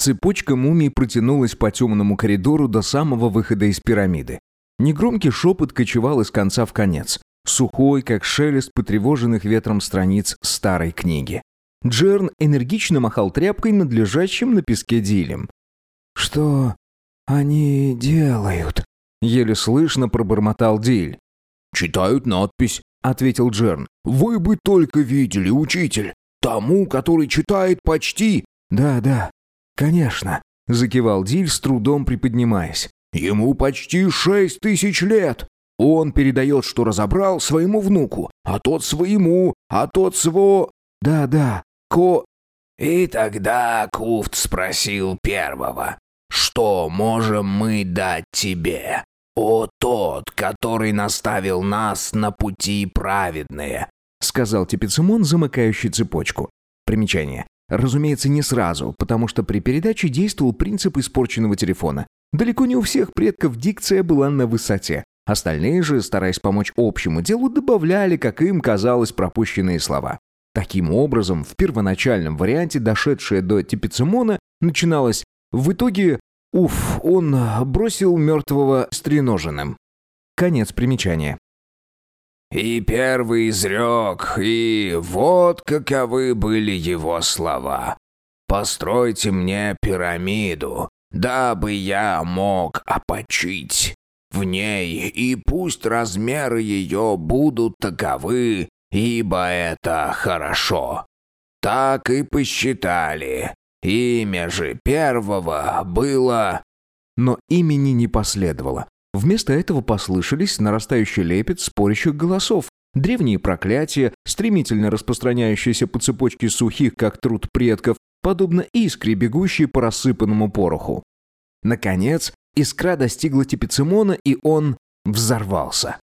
Цепочка мумий протянулась по темному коридору до самого выхода из пирамиды. Негромкий шепот кочевал из конца в конец, сухой, как шелест потревоженных ветром страниц старой книги. Джерн энергично махал тряпкой над лежащим на песке Дилем. «Что они делают?» — еле слышно пробормотал Диль. «Читают надпись», — ответил Джерн. «Вы бы только видели, учитель. Тому, который читает почти...» «Да, конечно», — закивал Диль, с трудом приподнимаясь. «Ему почти 6000 лет. Он передает, что разобрал, своему внуку, а тот своему, а тот сво...» «Да, И тогда Куфт спросил первого: «Что можем мы дать тебе, о тот, который наставил нас на пути праведные?» — сказал Тепицимон, замыкающий цепочку. Примечание. Разумеется, не сразу, потому что при передаче действовал принцип испорченного телефона. Далеко не у всех предков дикция была на высоте. Остальные же, стараясь помочь общему делу, добавляли, как им казалось, пропущенные слова. Таким образом, в первоначальном варианте, дошедшее до Тепицимона, начиналось «В итоге, он бросил мертвого стреноженным». Конец примечания. «И первый изрек, и вот каковы были его слова. Постройте мне пирамиду, дабы я мог опочить в ней, и пусть размеры ее будут таковы, ибо это хорошо. Так и посчитали. Имя же первого было...» Но имени не последовало. Вместо этого послышались нарастающий лепет спорящих голосов, древние проклятия, стремительно распространяющиеся по цепочке сухих, как труд предков, подобно искре, бегущей по рассыпанному пороху. Наконец, искра достигла Тепицимона, и он взорвался.